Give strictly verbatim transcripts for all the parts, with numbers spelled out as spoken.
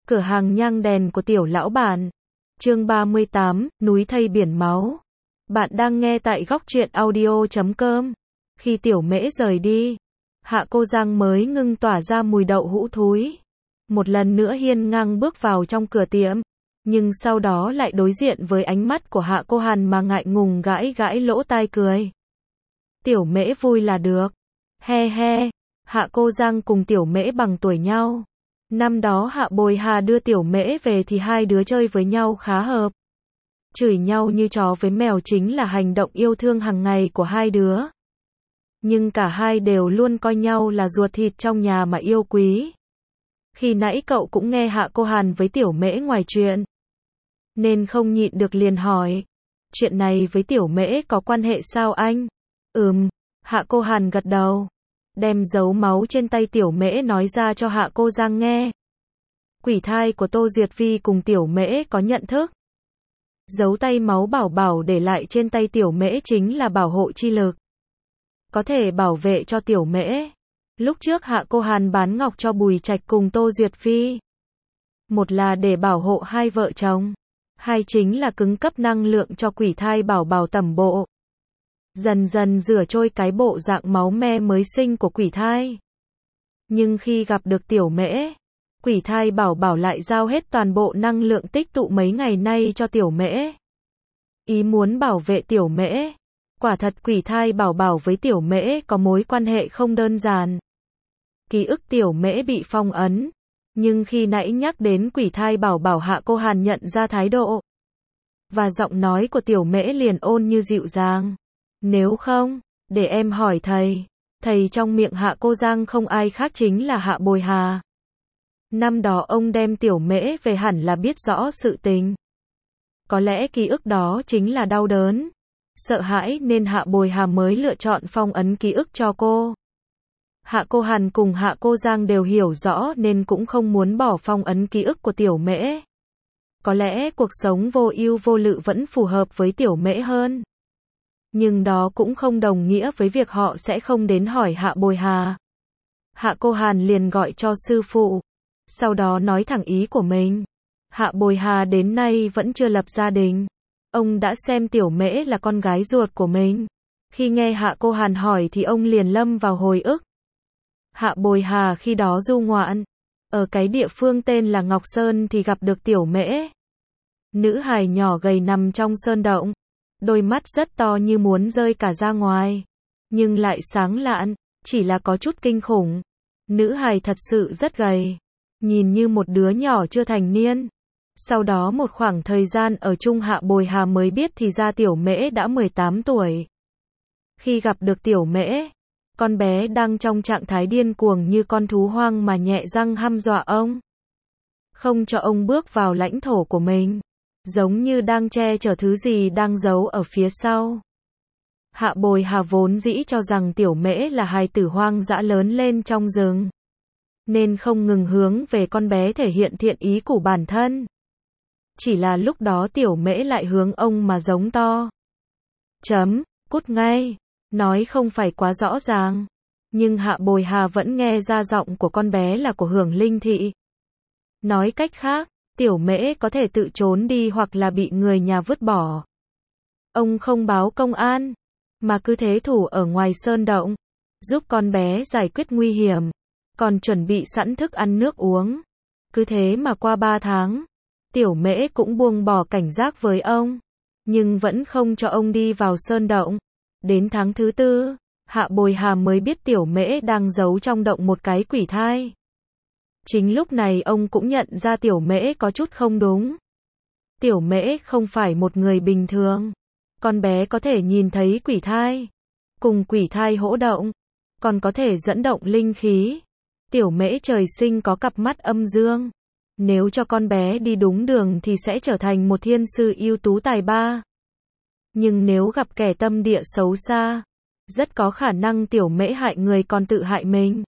Cửa hàng nhang đèn của tiểu lão bản. Chương ba mươi tám, núi thây biển máu. Bạn đang nghe tại góc truyện audio chấm com. Khi tiểu mễ rời đi, Hạ Cô Giang mới ngưng tỏa ra mùi đậu hũ thúi. Một lần nữa hiên ngang bước vào trong cửa tiệm, nhưng sau đó lại đối diện với ánh mắt của Hạ Cô Hàn mà ngại ngùng gãi gãi lỗ tai cười. Tiểu mễ vui là được. He he, Hạ Cô Giang cùng tiểu mễ bằng tuổi nhau. Năm đó Hạ Bồi Hà đưa tiểu mễ về thì hai đứa chơi với nhau khá hợp. Chửi nhau như chó với mèo chính là hành động yêu thương hàng ngày của hai đứa. Nhưng cả hai đều luôn coi nhau là ruột thịt trong nhà mà yêu quý. Khi nãy cậu cũng nghe Hạ Cô Hàn với tiểu mễ ngoài chuyện, nên không nhịn được liền hỏi. Chuyện này với tiểu mễ có quan hệ sao anh? Ừm, Hạ Cô Hàn gật đầu, đem dấu máu trên tay tiểu mễ nói ra cho Hạ Cô Giang nghe. Quỷ thai của Tô Duyệt Vi cùng tiểu mễ có nhận thức. Dấu tay máu bảo bảo để lại trên tay tiểu mễ chính là bảo hộ chi lực, có thể bảo vệ cho tiểu mễ. Lúc trước Hạ Cô Hàn bán ngọc cho Bùi Trạch cùng Tô Duyệt Vi, một là để bảo hộ hai vợ chồng, hai chính là cứng cấp năng lượng cho quỷ thai bảo bảo tẩm bộ, dần dần rửa trôi cái bộ dạng máu me mới sinh của quỷ thai. Nhưng khi gặp được tiểu mễ, quỷ thai bảo bảo lại giao hết toàn bộ năng lượng tích tụ mấy ngày nay cho tiểu mễ. Ý muốn bảo vệ tiểu mễ. Quả thật quỷ thai bảo bảo với tiểu mễ có mối quan hệ không đơn giản. Ký ức tiểu mễ bị phong ấn, nhưng khi nãy nhắc đến quỷ thai bảo bảo Hạ Cô Hàn nhận ra thái độ, và giọng nói của tiểu mễ liền ôn như dịu dàng. Nếu không, để em hỏi thầy. Thầy trong miệng Hạ Cô Giang không ai khác chính là Hạ Bồi Hà. Năm đó ông đem tiểu mễ về hẳn là biết rõ sự tình. Có lẽ ký ức đó chính là đau đớn, sợ hãi nên Hạ Bồi Hà mới lựa chọn phong ấn ký ức cho cô. Hạ Cô Hàn cùng Hạ Cô Giang đều hiểu rõ nên cũng không muốn bỏ phong ấn ký ức của tiểu mễ. Có lẽ cuộc sống vô ưu vô lự vẫn phù hợp với tiểu mễ hơn. Nhưng đó cũng không đồng nghĩa với việc họ sẽ không đến hỏi Hạ Bồi Hà. Hạ Cô Hàn liền gọi cho sư phụ, sau đó nói thẳng ý của mình. Hạ Bồi Hà đến nay vẫn chưa lập gia đình. Ông đã xem tiểu mễ là con gái ruột của mình. Khi nghe Hạ Cô Hàn hỏi thì ông liền lâm vào hồi ức. Hạ Bồi Hà khi đó du ngoạn ở cái địa phương tên là Ngọc Sơn thì gặp được tiểu mễ. Nữ hài nhỏ gầy nằm trong sơn động, đôi mắt rất to như muốn rơi cả ra ngoài, nhưng lại sáng lạn, chỉ là có chút kinh khủng. Nữ hài thật sự rất gầy, nhìn như một đứa nhỏ chưa thành niên. Sau đó một khoảng thời gian ở chung Hạ Bồi Hà mới biết thì ra tiểu mễ đã mười tám tuổi. Khi gặp được tiểu mễ, con bé đang trong trạng thái điên cuồng như con thú hoang mà nhẹ răng hăm dọa ông, không cho ông bước vào lãnh thổ của mình, giống như đang che chở thứ gì đang giấu ở phía sau. Hạ Bồi Hà vốn dĩ cho rằng tiểu mễ là hài tử hoang dã lớn lên trong rừng, nên không ngừng hướng về con bé thể hiện thiện ý của bản thân. Chỉ là lúc đó tiểu mễ lại hướng ông mà giống to. Chấm, cút ngay. Nói không phải quá rõ ràng, nhưng Hạ Bồi Hà vẫn nghe ra giọng của con bé là của Hưởng Linh Thị. Nói cách khác, tiểu mễ có thể tự trốn đi hoặc là bị người nhà vứt bỏ. Ông không báo công an, mà cứ thế thủ ở ngoài sơn động, giúp con bé giải quyết nguy hiểm, còn chuẩn bị sẵn thức ăn nước uống. Cứ thế mà qua ba tháng, tiểu mễ cũng buông bỏ cảnh giác với ông, nhưng vẫn không cho ông đi vào sơn động. Đến tháng thứ tư, Hạ Bồi Hà mới biết tiểu mễ đang giấu trong động một cái quỷ thai. Chính lúc này ông cũng nhận ra tiểu mễ có chút không đúng. Tiểu mễ không phải một người bình thường. Con bé có thể nhìn thấy quỷ thai, cùng quỷ thai hỗ động, còn có thể dẫn động linh khí. Tiểu mễ trời sinh có cặp mắt âm dương. Nếu cho con bé đi đúng đường thì sẽ trở thành một thiên sư ưu tú tài ba. Nhưng nếu gặp kẻ tâm địa xấu xa, rất có khả năng tiểu mễ hại người còn tự hại mình,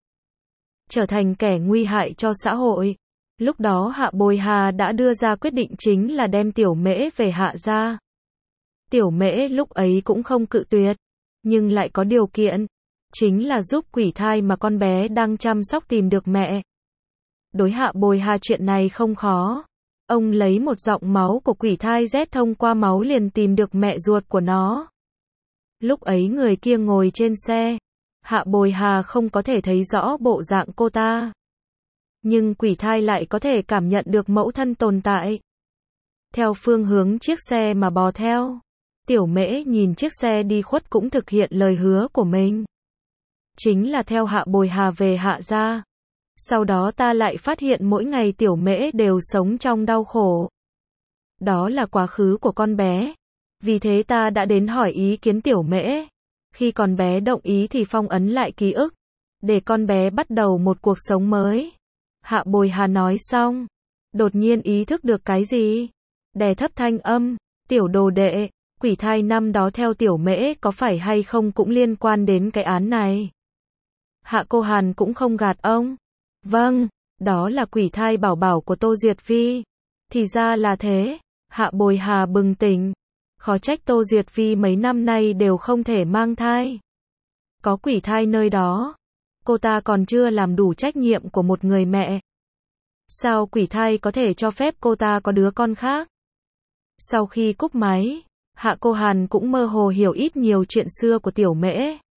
trở thành kẻ nguy hại cho xã hội. Lúc đó Hạ Bồi Hà đã đưa ra quyết định chính là đem tiểu mễ về Hạ gia. Tiểu mễ lúc ấy cũng không cự tuyệt, nhưng lại có điều kiện, chính là giúp quỷ thai mà con bé đang chăm sóc tìm được mẹ. Đối Hạ Bồi Hà chuyện này không khó. Ông lấy một giọng máu của quỷ thai Z thông qua máu liền tìm được mẹ ruột của nó. Lúc ấy người kia ngồi trên xe. Hạ Bồi Hà không có thể thấy rõ bộ dạng cô ta. Nhưng quỷ thai lại có thể cảm nhận được mẫu thân tồn tại. Theo phương hướng chiếc xe mà bò theo. Tiểu Mễ nhìn chiếc xe đi khuất cũng thực hiện lời hứa của mình. Chính là theo Hạ Bồi Hà về Hạ gia. Sau đó ta lại phát hiện mỗi ngày Tiểu Mễ đều sống trong đau khổ. Đó là quá khứ của con bé. Vì thế ta đã đến hỏi ý kiến Tiểu Mễ. Khi con bé đồng ý thì phong ấn lại ký ức. Để con bé bắt đầu một cuộc sống mới. Hạ Bồi Hà nói xong. Đột nhiên ý thức được cái gì? Đè thấp thanh âm. Tiểu đồ đệ, quỷ thai năm đó theo Tiểu Mễ có phải hay không cũng liên quan đến cái án này. Hạ Cô Hàn cũng không gạt ông. Vâng, đó là quỷ thai bảo bảo của Tô Duyệt Vi. Thì ra là thế. Hạ Bồi Hà bừng tỉnh. Khó trách Tô Duyệt Vi mấy năm nay đều không thể mang thai. Có quỷ thai nơi đó. Cô ta còn chưa làm đủ trách nhiệm của một người mẹ. Sao quỷ thai có thể cho phép cô ta có đứa con khác? Sau khi cúp máy, Hạ Cô Hàn cũng mơ hồ hiểu ít nhiều chuyện xưa của Tiểu Mễ.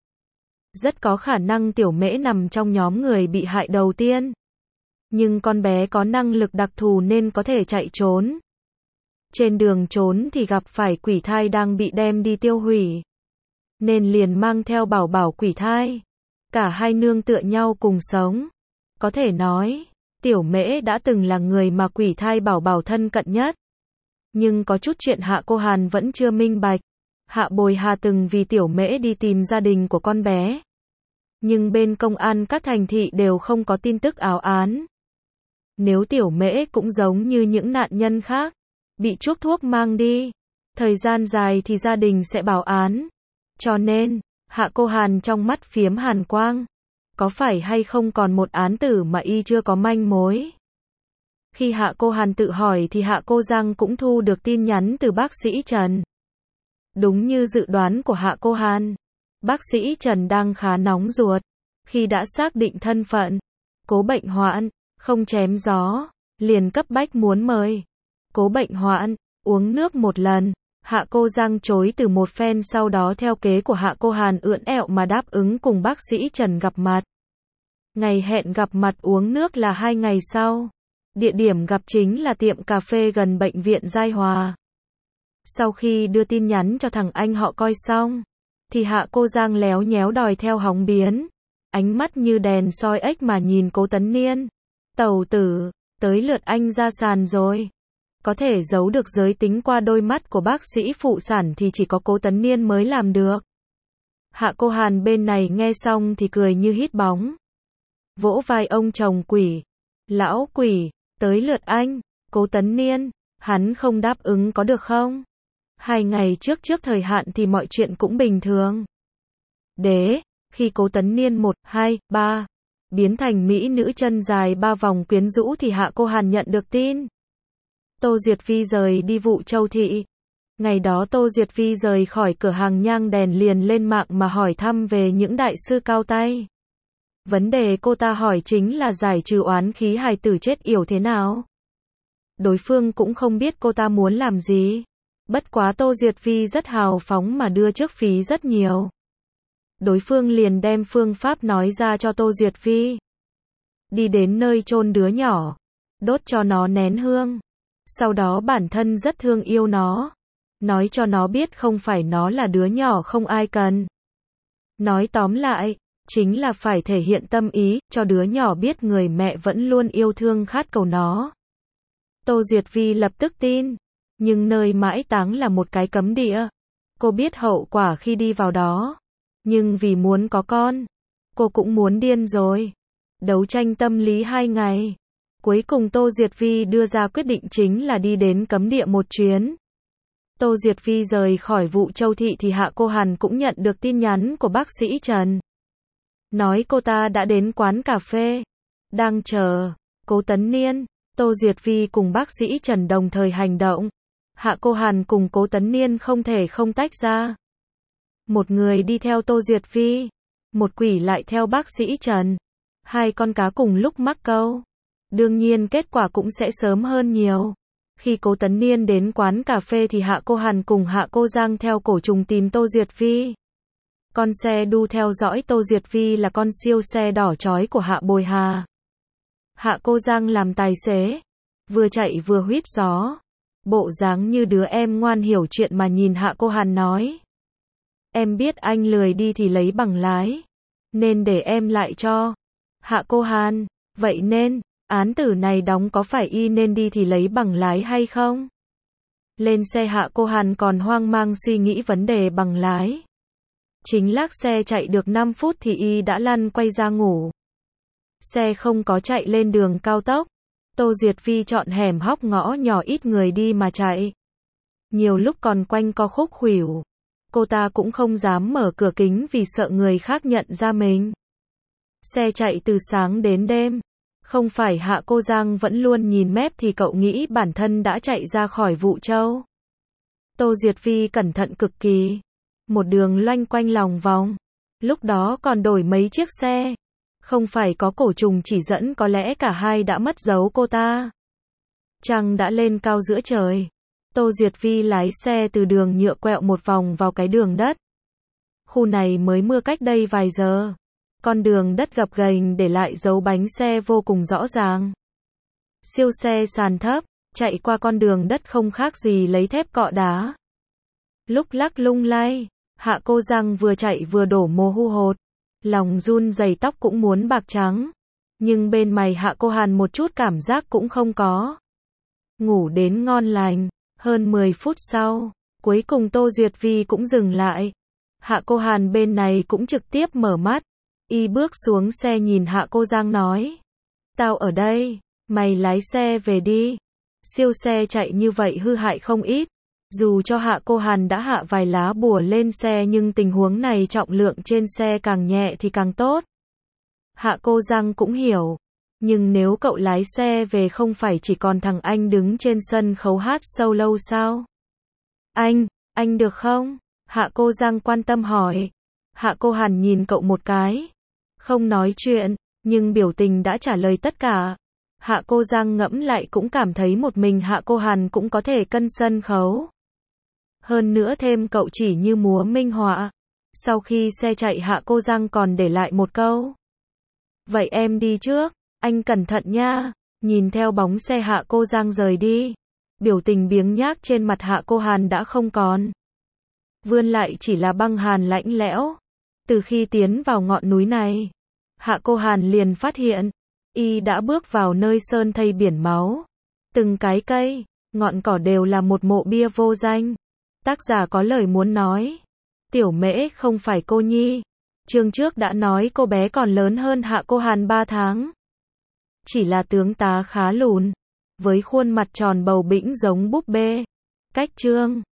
Rất có khả năng Tiểu Mễ nằm trong nhóm người bị hại đầu tiên. Nhưng con bé có năng lực đặc thù nên có thể chạy trốn. Trên đường trốn thì gặp phải quỷ thai đang bị đem đi tiêu hủy. Nên liền mang theo bảo bảo quỷ thai. Cả hai nương tựa nhau cùng sống. Có thể nói, Tiểu Mễ đã từng là người mà quỷ thai bảo bảo thân cận nhất. Nhưng có chút chuyện Hạ Cô Hàn vẫn chưa minh bạch. Hạ Bồi Hà từng vì Tiểu Mễ đi tìm gia đình của con bé. Nhưng bên công an các thành thị đều không có tin tức áo án. Nếu Tiểu Mễ cũng giống như những nạn nhân khác, bị chuốc thuốc mang đi, thời gian dài thì gia đình sẽ báo án. Cho nên, Hạ Cô Hàn trong mắt phiếm hàn quang. Có phải hay không còn một án tử mà y chưa có manh mối? Khi Hạ Cô Hàn tự hỏi thì Hạ Cô Giang cũng thu được tin nhắn từ bác sĩ Trần. Đúng như dự đoán của Hạ Cô Hàn, bác sĩ Trần đang khá nóng ruột. Khi đã xác định thân phận, Cố Bệnh Hoạn, không chém gió, liền cấp bách muốn mời. Cố Bệnh Hoạn, uống nước một lần. Hạ Cô Giang chối từ một phen sau đó theo kế của Hạ Cô Hàn ưỡn ẹo mà đáp ứng cùng bác sĩ Trần gặp mặt. Ngày hẹn gặp mặt uống nước là hai ngày sau. Địa điểm gặp chính là tiệm cà phê gần bệnh viện Giai Hòa. Sau khi đưa tin nhắn cho thằng anh họ coi xong, thì Hạ Cô Giang léo nhéo đòi theo hóng biến. Ánh mắt như đèn soi ếch mà nhìn Cố Tấn Niên. Tẩu tử, tới lượt anh ra sàn rồi. Có thể giấu được giới tính qua đôi mắt của bác sĩ phụ sản thì chỉ có Cố Tấn Niên mới làm được. Hạ Cô Hàn bên này nghe xong thì cười như hít bóng. Vỗ vai ông chồng quỷ. Lão quỷ, tới lượt anh. Cố Tấn Niên, hắn không đáp ứng có được không? Hai ngày trước trước thời hạn thì mọi chuyện cũng bình thường. Đế, khi Cố Tấn Niên một, hai, ba, biến thành mỹ nữ chân dài ba vòng quyến rũ thì Hạ Cô Hàn nhận được tin. Tô Duyệt Vi rời đi Vũ Châu Thị. Ngày đó Tô Duyệt Vi rời khỏi cửa hàng nhang đèn liền lên mạng mà hỏi thăm về những đại sư cao tay. Vấn đề cô ta hỏi chính là giải trừ oán khí hài tử chết yểu thế nào. Đối phương cũng không biết cô ta muốn làm gì. Bất quá Tô Duyệt Vi rất hào phóng mà đưa trước phí rất nhiều. Đối phương liền đem phương pháp nói ra cho Tô Duyệt Vi. Đi đến nơi chôn đứa nhỏ, đốt cho nó nén hương. Sau đó bản thân rất thương yêu nó. Nói cho nó biết không phải nó là đứa nhỏ không ai cần. Nói tóm lại, chính là phải thể hiện tâm ý, cho đứa nhỏ biết người mẹ vẫn luôn yêu thương khát cầu nó. Tô Duyệt Vi lập tức tin. Nhưng nơi mãi táng là một cái cấm địa. Cô biết hậu quả khi đi vào đó. Nhưng vì muốn có con, cô cũng muốn điên rồi. Đấu tranh tâm lý hai ngày. Cuối cùng Tô Duyệt Vi đưa ra quyết định chính là đi đến cấm địa một chuyến. Tô Duyệt Vi rời khỏi Vũ Châu Thị thì Hạ Cô Hàn cũng nhận được tin nhắn của bác sĩ Trần. Nói cô ta đã đến quán cà phê. Đang chờ. Cố Tấn Niên, Tô Duyệt Vi cùng bác sĩ Trần đồng thời hành động. Hạ Cô Hàn cùng Cố Tấn Niên không thể không tách ra. Một người đi theo Tô Duyệt Vi. Một quỷ lại theo bác sĩ Trần. Hai con cá cùng lúc mắc câu. Đương nhiên kết quả cũng sẽ sớm hơn nhiều. Khi Cố Tấn Niên đến quán cà phê thì Hạ Cô Hàn cùng Hạ Cô Giang theo cổ trùng tìm Tô Duyệt Vi. Con xe đu theo dõi Tô Duyệt Vi là con siêu xe đỏ chói của Hạ Bồi Hà. Hạ Cô Giang làm tài xế, vừa chạy vừa huýt gió. Bộ dáng như đứa em ngoan hiểu chuyện mà nhìn Hạ Cô Hàn nói. Em biết anh lười đi thì lấy bằng lái, nên để em lại cho. Hạ Cô Hàn, vậy nên, án tử này đóng có phải y nên đi thì lấy bằng lái hay không? Lên xe Hạ Cô Hàn còn hoang mang suy nghĩ vấn đề bằng lái. Chính lác xe chạy được năm phút thì y đã lăn quay ra ngủ. Xe không có chạy lên đường cao tốc. Tô Duyệt Vi chọn hẻm hóc ngõ nhỏ ít người đi mà chạy. Nhiều lúc còn quanh co khúc khuỷu. Cô ta cũng không dám mở cửa kính vì sợ người khác nhận ra mình. Xe chạy từ sáng đến đêm. Không phải Hạ Cô Giang vẫn luôn nhìn mép thì cậu nghĩ bản thân đã chạy ra khỏi Vũ Châu. Tô Duyệt Vi cẩn thận cực kỳ. Một đường loanh quanh lòng vòng. Lúc đó còn đổi mấy chiếc xe. Không phải có cổ trùng chỉ dẫn có lẽ cả hai đã mất dấu cô ta. Trăng đã lên cao giữa trời. Tô Duyệt Vi lái xe từ đường nhựa quẹo một vòng vào cái đường đất. Khu này mới mưa cách đây vài giờ. Con đường đất gập ghềnh để lại dấu bánh xe vô cùng rõ ràng. Siêu xe sàn thấp, chạy qua con đường đất không khác gì lấy thép cọ đá. Lúc lắc lung lay, Hạ Cô Giang vừa chạy vừa đổ mồ hôi. Lòng run rẩy tóc cũng muốn bạc trắng. Nhưng bên mày Hạ Cô Hàn một chút cảm giác cũng không có. Ngủ đến ngon lành. Hơn mười phút sau, cuối cùng Tô Duyệt Vi cũng dừng lại. Hạ Cô Hàn bên này cũng trực tiếp mở mắt. Y bước xuống xe nhìn Hạ Cô Giang nói. Tao ở đây, mày lái xe về đi. Siêu xe chạy như vậy hư hại không ít. Dù cho Hạ Cô Hàn đã hạ vài lá bùa lên xe nhưng tình huống này trọng lượng trên xe càng nhẹ thì càng tốt. Hạ Cô Giang cũng hiểu. Nhưng nếu cậu lái xe về không phải chỉ còn thằng anh đứng trên sân khấu hát solo sao? Anh, anh được không? Hạ Cô Giang quan tâm hỏi. Hạ Cô Hàn nhìn cậu một cái. Không nói chuyện, nhưng biểu tình đã trả lời tất cả. Hạ Cô Giang ngẫm lại cũng cảm thấy một mình Hạ Cô Hàn cũng có thể cân sân khấu. Hơn nữa thêm cậu chỉ như múa minh họa. Sau khi xe chạy Hạ Cô Giang còn để lại một câu. Vậy em đi trước, anh cẩn thận nha. Nhìn theo bóng xe Hạ Cô Giang rời đi. Biểu tình biếng nhác trên mặt Hạ Cô Hàn đã không còn. Vươn lại chỉ là băng hàn lạnh lẽo. Từ khi tiến vào ngọn núi này, Hạ Cô Hàn liền phát hiện, y đã bước vào nơi sơn thây biển máu. Từng cái cây, ngọn cỏ đều là một mộ bia vô danh. Tác giả có lời muốn nói. Tiểu Mễ không phải cô nhi. Chương trước đã nói cô bé còn lớn hơn Hạ Cô Hàn ba tháng. Chỉ là tướng tá khá lùn, với khuôn mặt tròn bầu bĩnh giống búp bê. Cách chương